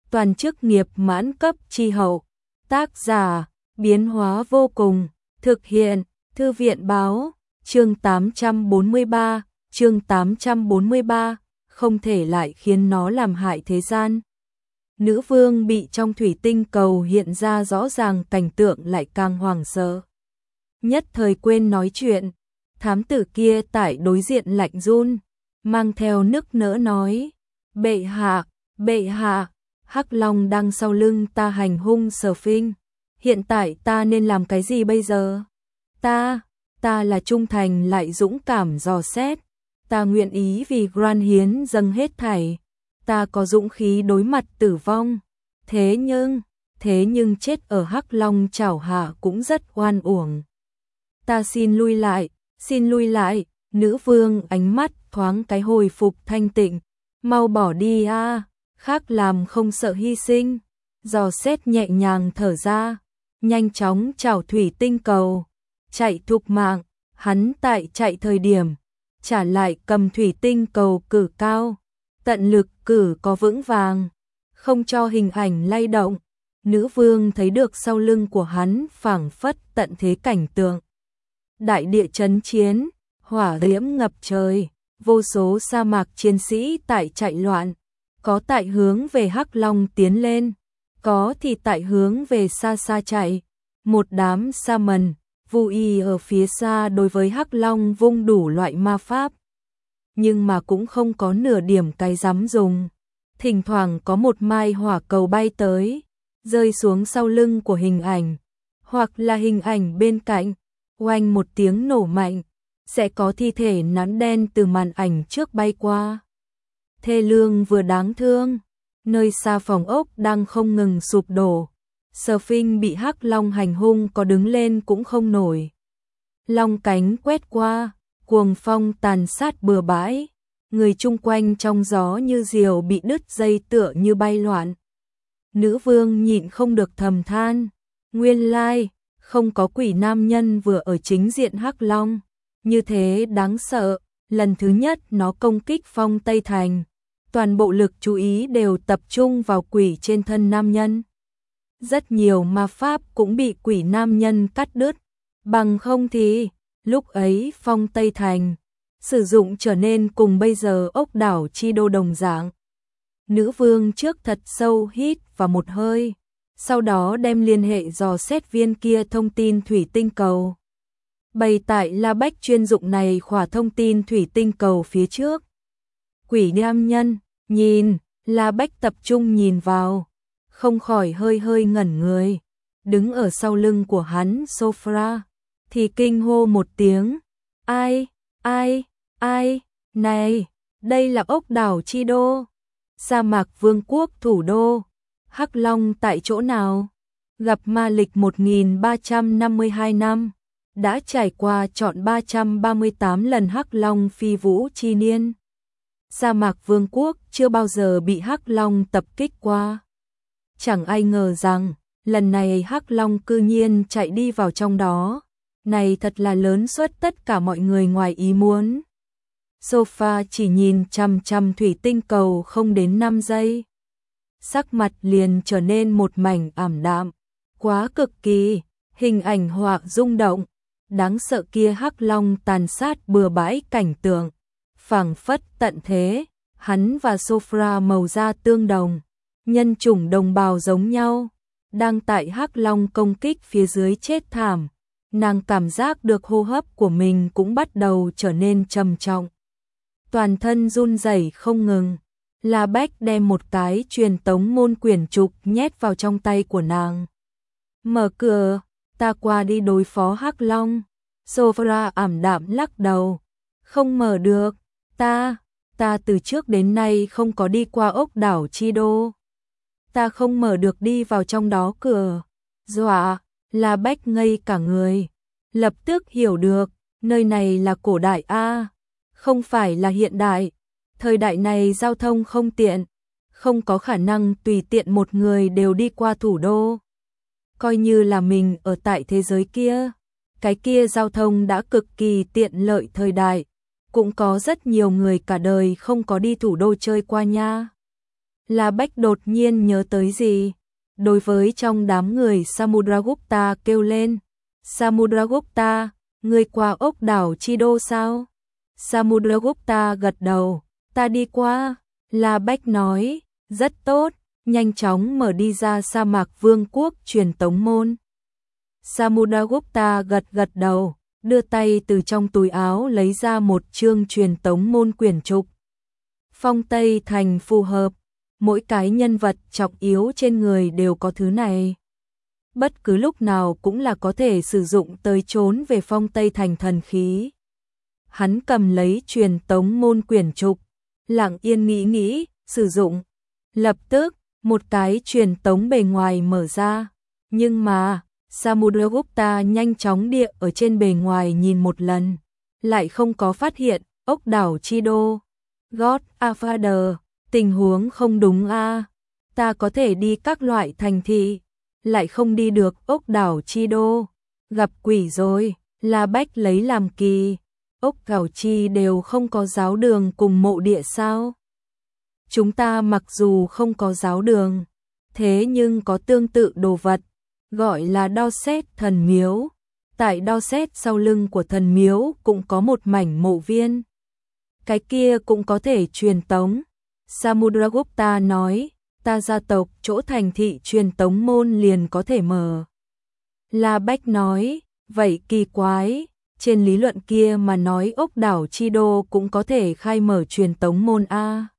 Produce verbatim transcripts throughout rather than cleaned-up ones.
toàn chức nghiệp mãn cấp chi hậu. Tác giả, biến hóa vô cùng, thực hiện, Thư viện báo, chương tám trăm bốn mươi ba, chương tám trăm bốn mươi ba, không thể lại khiến nó làm hại thế gian. Nữ vương bị trong thủy tinh cầu hiện ra rõ ràng cảnh tượng lại càng hoảng sợ. Nhất thời quên nói chuyện, thám tử kia tại đối diện lạnh run, mang theo nức nỡ nói, bệ hạ, bệ hạ, Hắc Long đang sau lưng ta hành hung Sở Phinh, hiện tại ta nên làm cái gì bây giờ? Ta, ta là trung thành lại dũng cảm dò xét, ta nguyện ý vì Gran hiến dâng hết thảy, ta có dũng khí đối mặt tử vong, thế nhưng, thế nhưng chết ở Hắc Long chảo hạ cũng rất oan uổng. Ta xin lui lại, xin lui lại, nữ vương ánh mắt thoáng cái hồi phục thanh tịnh, mau bỏ đi a, khác làm không sợ hy sinh, dò xét nhẹ nhàng thở ra, nhanh chóng chảo thủy tinh cầu, chạy thục mạng, hắn tại chạy thời điểm, trả lại cầm thủy tinh cầu cử cao, tận lực cử có vững vàng, không cho hình ảnh lay động, nữ vương thấy được sau lưng của hắn phảng phất tận thế cảnh tượng. Đại địa chấn chiến, hỏa diễm ngập trời, vô số sa mạc chiến sĩ tại chạy loạn, có tại hướng về Hắc Long tiến lên, có thì tại hướng về xa xa chạy, một đám sa mần, Vu Y ở phía xa đối với Hắc Long vung đủ loại ma pháp, nhưng mà cũng không có nửa điểm cái dám dùng. Thỉnh thoảng có một mai hỏa cầu bay tới, rơi xuống sau lưng của hình ảnh, hoặc là hình ảnh bên cạnh, oanh một tiếng nổ mạnh, sẽ có thi thể nắn đen từ màn ảnh trước bay qua. Thê lương vừa đáng thương, nơi xa phòng ốc đang không ngừng sụp đổ, Sở Phinh bị Hắc Long hành hung có đứng lên cũng không nổi. Long cánh quét qua, cuồng phong tàn sát bừa bãi, người chung quanh trong gió như diều bị đứt dây tựa như bay loạn. Nữ vương nhịn không được thầm than, nguyên lai, không có quỷ nam nhân vừa ở chính diện Hắc Long, như thế đáng sợ, lần thứ nhất nó công kích Phong Tây Thành, toàn bộ lực chú ý đều tập trung vào quỷ trên thân nam nhân. Rất nhiều ma pháp cũng bị quỷ nam nhân cắt đứt, bằng không thì, lúc ấy Phong Tây Thành, sử dụng trở nên cùng bây giờ ốc đảo Chi Đô đồng dạng. Nữ vương trước thật sâu hít vào một hơi, sau đó đem liên hệ dò xét viên kia thông tin thủy tinh cầu. Bày tại La Bách chuyên dụng này khỏa thông tin thủy tinh cầu phía trước. Quỷ nam nhân, nhìn, La Bách tập trung nhìn vào, không khỏi hơi hơi ngẩn người, đứng ở sau lưng của hắn Sophra, thì kinh hô một tiếng, ai, ai, ai, này, đây là ốc đảo Chi Đô, sa mạc vương quốc thủ đô, Hắc Long tại chỗ nào? Gặp ma lịch một nghìn ba trăm năm mươi hai năm, đã trải qua trọn ba trăm ba mươi tám lần Hắc Long phi vũ chi niên. Sa mạc vương quốc chưa bao giờ bị Hắc Long tập kích qua. Chẳng ai ngờ rằng, lần này Hắc Long cư nhiên chạy đi vào trong đó. Này thật là lớn suất tất cả mọi người ngoài ý muốn. Sofa chỉ nhìn chằm chằm thủy tinh cầu không đến năm giây. Sắc mặt liền trở nên một mảnh ảm đạm. Quá cực kỳ, hình ảnh họa rung động. Đáng sợ kia Hắc Long tàn sát bừa bãi cảnh tượng. Phảng phất tận thế, hắn và Sophra màu da tương đồng. Nhân chủng đồng bào giống nhau. Đang tại Hắc Long công kích phía dưới chết thảm. Nàng cảm giác được hô hấp của mình cũng bắt đầu trở nên trầm trọng. Toàn thân run rẩy không ngừng. La Bách đem một cái truyền tống môn quyển trục nhét vào trong tay của nàng. Mở cửa, ta qua đi đối phó Hắc Long. Sophra ảm đạm lắc đầu. Không mở được, ta, ta từ trước đến nay không có đi qua ốc đảo Chi Đô. Ta không mở được đi vào trong đó cửa. Dọa, La Bách ngây cả người. Lập tức hiểu được, nơi này là cổ đại A, không phải là hiện đại. Thời đại này giao thông không tiện, không có khả năng tùy tiện một người đều đi qua thủ đô. Coi như là mình ở tại thế giới kia, cái kia giao thông đã cực kỳ tiện lợi thời đại, cũng có rất nhiều người cả đời không có đi thủ đô chơi qua nha. La Bách đột nhiên nhớ tới gì. Đối với trong đám người Samudragupta kêu lên. Samudragupta, người qua ốc đảo Chi Đô sao? Samudragupta gật đầu. Ta đi qua. La Bách nói. Rất tốt. Nhanh chóng mở đi ra sa mạc vương quốc truyền tống môn. Samudragupta gật gật đầu. Đưa tay từ trong túi áo lấy ra một chương truyền tống môn quyển trục. Phong Tây Thành phù hợp. Mỗi cái nhân vật trọng yếu trên người đều có thứ này. Bất cứ lúc nào cũng là có thể sử dụng tới trốn về Phong Tây Thành thần khí. Hắn cầm lấy truyền tống môn quyển trục, lặng yên nghĩ nghĩ, sử dụng. Lập tức, một cái truyền tống bề ngoài mở ra. Nhưng mà, Samudragupta nhanh chóng địa ở trên bề ngoài nhìn một lần. Lại không có phát hiện, ốc đảo Chi Đô. God Father, tình huống không đúng a. Ta có thể đi các loại thành thị, lại không đi được ốc đảo Chi Đô. Gặp quỷ rồi, La Bách lấy làm kỳ. Ốc đảo Chi đều không có giáo đường cùng mộ địa sao? Chúng ta mặc dù không có giáo đường, thế nhưng có tương tự đồ vật, gọi là Đao Xét thần miếu. Tại Đao Xét sau lưng của thần miếu cũng có một mảnh mộ viên. Cái kia cũng có thể truyền tống. Samudragupta nói, ta gia tộc chỗ thành thị truyền tống môn liền có thể mở. La Bách nói, vậy kỳ quái, trên lý luận kia mà nói ốc đảo Chi Đô cũng có thể khai mở truyền tống môn a.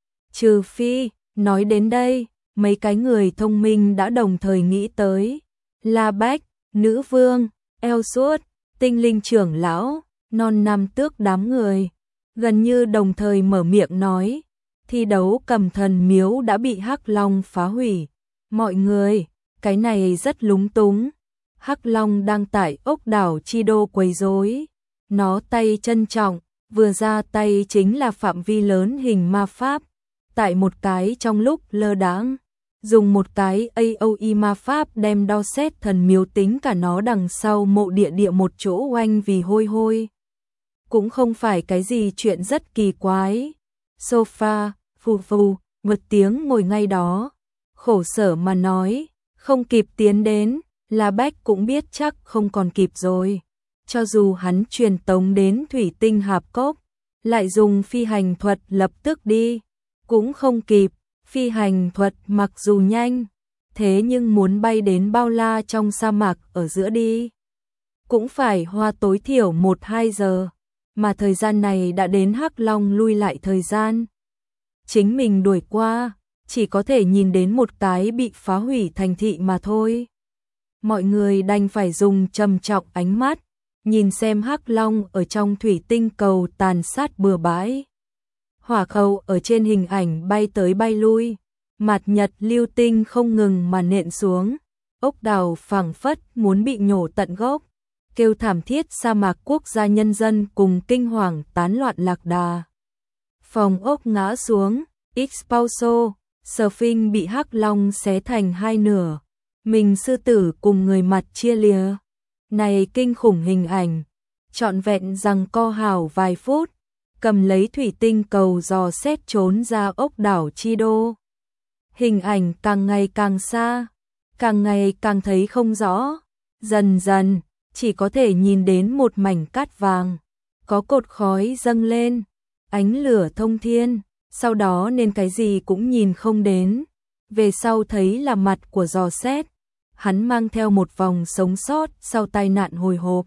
Trừ phi, nói đến đây, mấy cái người thông minh đã đồng thời nghĩ tới. La Bách, Nữ Vương, Eo Suốt, Tinh Linh trưởng lão, Non Nam Tước đám người. Gần như đồng thời mở miệng nói, thi đấu cầm thần miếu đã bị Hắc Long phá hủy. Mọi người, cái này rất lúng túng. Hắc Long đang tại ốc đảo Chi Đô quấy rối. Nó tay trân trọng, vừa ra tay chính là phạm vi lớn hình ma pháp. Tại một cái trong lúc lơ đãng, dùng một cái a o e ma pháp đem Đao Xét thần miếu tính cả nó đằng sau mộ địa địa một chỗ oanh vì hôi hôi. Cũng không phải cái gì chuyện rất kỳ quái. Sofa, phù phù, một tiếng ngồi ngay đó. Khổ sở mà nói, không kịp tiến đến, La Bách cũng biết chắc không còn kịp rồi. Cho dù hắn truyền tống đến thủy tinh hạp cốc, lại dùng phi hành thuật lập tức đi, cũng không kịp. Phi hành thuật mặc dù nhanh, thế nhưng muốn bay đến bao la trong sa mạc ở giữa đi, cũng phải hoa tối thiểu một hai giờ. Mà thời gian này đã đến Hắc Long lui lại thời gian. Chính mình đuổi qua, chỉ có thể nhìn đến một cái bị phá hủy thành thị mà thôi. Mọi người đành phải dùng trầm trọng ánh mắt, nhìn xem Hắc Long ở trong thủy tinh cầu tàn sát bừa bãi. Hỏa khẩu ở trên hình ảnh bay tới bay lui, mạt nhật lưu tinh không ngừng mà nện xuống. Ốc đảo phảng phất muốn bị nhổ tận gốc. Kêu thảm thiết sa mạc quốc gia nhân dân cùng kinh hoàng tán loạn lạc đà. Phòng ốc ngã xuống, Expulso, Surfing bị Hắc Long xé thành hai nửa. Mình sư tử cùng người mặt chia lìa. Này kinh khủng hình ảnh, trọn vẹn rằng co hào vài phút, cầm lấy thủy tinh cầu dò xét trốn ra ốc đảo Chi Đô. Hình ảnh càng ngày càng xa, càng ngày càng thấy không rõ, dần dần chỉ có thể nhìn đến một mảnh cát vàng, có cột khói dâng lên, ánh lửa thông thiên, sau đó nên cái gì cũng nhìn không đến. Về sau thấy là mặt của dò xét, hắn mang theo một vòng sống sót sau tai nạn hồi hộp.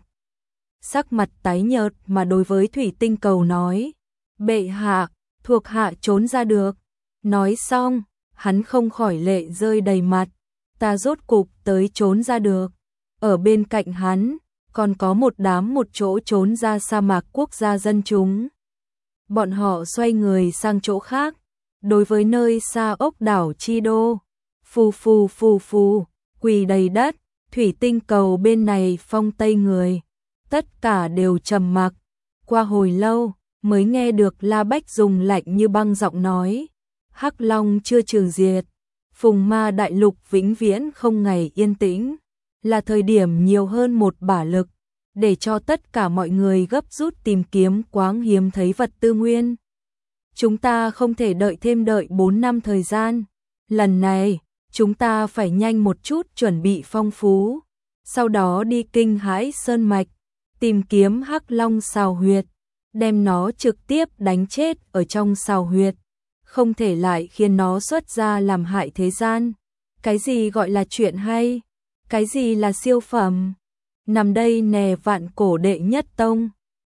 Sắc mặt tái nhợt mà đối với thủy tinh cầu nói, bệ hạ, thuộc hạ trốn ra được. Nói xong, hắn không khỏi lệ rơi đầy mặt, ta rốt cục tới trốn ra được. Ở bên cạnh hắn, còn có một đám một chỗ trốn ra sa mạc quốc gia dân chúng. Bọn họ xoay người sang chỗ khác, đối với nơi xa ốc đảo Chi Đô. Phù phù phù phù, quỳ đầy đất, thủy tinh cầu bên này phong tây người. Tất cả đều trầm mặc, qua hồi lâu mới nghe được La Bách dùng lạnh như băng giọng nói. Hắc Long chưa trừ diệt, Phùng Ma đại lục vĩnh viễn không ngày yên tĩnh, là thời điểm nhiều hơn một bả lực, để cho tất cả mọi người gấp rút tìm kiếm quáng hiếm thấy vật tư nguyên. chúng ta không thể đợi thêm đợi bốn năm thời gian. Lần này, chúng ta phải nhanh một chút chuẩn bị phong phú. Sau đó đi kinh Hãi Sơn Mạch, tìm kiếm Hắc Long Sào Huyệt, đem nó trực tiếp đánh chết ở trong sào huyệt. Không thể lại khiến nó xuất ra làm hại thế gian. Cái gì gọi là chuyện hay? Cái gì là siêu phẩm? Nằm đây nè Vạn Cổ Đệ Nhất Tông.